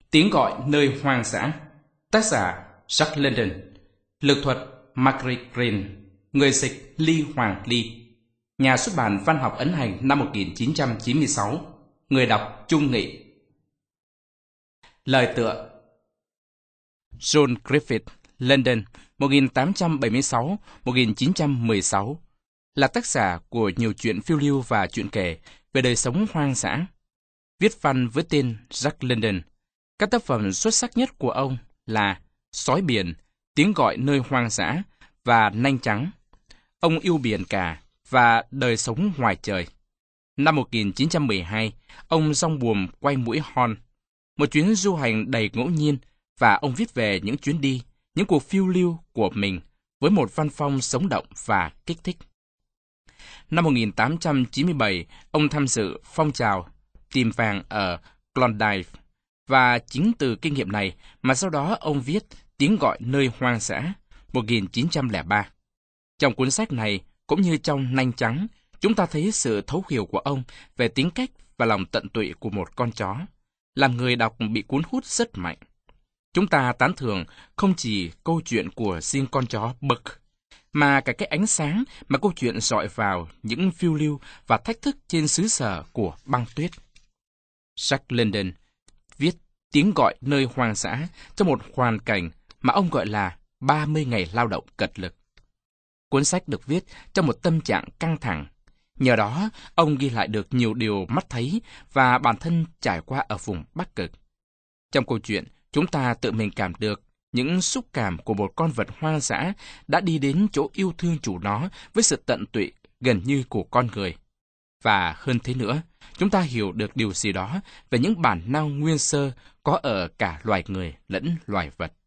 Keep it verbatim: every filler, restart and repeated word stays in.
Tiếng gọi nơi hoang dã. Tác giả Jack London. Lực thuật Margaret Greene. Người dịch Ly Hoàng Ly. Nhà xuất bản Văn học Ấn Hành năm một nghìn chín trăm chín mươi sáu. Người đọc Trung Nghị. Lời tựa. John Griffith, London, một nghìn tám trăm bảy mươi sáu đến một nghìn chín trăm mười sáu, là tác giả của nhiều truyện phiêu lưu và truyện kể về đời sống hoang dã. Viết văn với tên Jack London. Các tác phẩm xuất sắc nhất của ông là Sói biển, Tiếng gọi nơi hoang dã và Nanh trắng. Ông yêu biển cả và đời sống ngoài trời. Năm một nghìn chín trăm mười hai, ông dong buồm quay mũi Horn, một chuyến du hành đầy ngẫu nhiên, và ông viết về những chuyến đi, những cuộc phiêu lưu của mình với một văn phong sống động và kích thích. Năm một nghìn tám trăm chín mươi bảy, ông tham dự phong trào tìm vàng ở Klondike, và chính từ kinh nghiệm này mà sau đó ông viết Tiếng gọi nơi hoang dã, một nghìn chín trăm lẻ ba. Trong cuốn sách này, cũng như trong Nanh trắng, chúng ta thấy sự thấu hiểu của ông về tính cách và lòng tận tụy của một con chó, làm người đọc bị cuốn hút rất mạnh. Chúng ta tán thưởng không chỉ câu chuyện của riêng con chó Buck, mà cả cái ánh sáng mà câu chuyện dọi vào những phiêu lưu và thách thức trên xứ sở của băng tuyết. Jack London viết Tiếng gọi nơi hoang dã trong một hoàn cảnh mà ông gọi là ba mươi ngày lao động cật lực. Cuốn sách được viết trong một tâm trạng căng thẳng. Nhờ đó, ông ghi lại được nhiều điều mắt thấy và bản thân trải qua ở vùng Bắc Cực. Trong câu chuyện, chúng ta tự mình cảm được những xúc cảm của một con vật hoang dã đã đi đến chỗ yêu thương chủ nó với sự tận tụy gần như của con người. Và hơn thế nữa, chúng ta hiểu được điều gì đó về những bản năng nguyên sơ có ở cả loài người lẫn loài vật.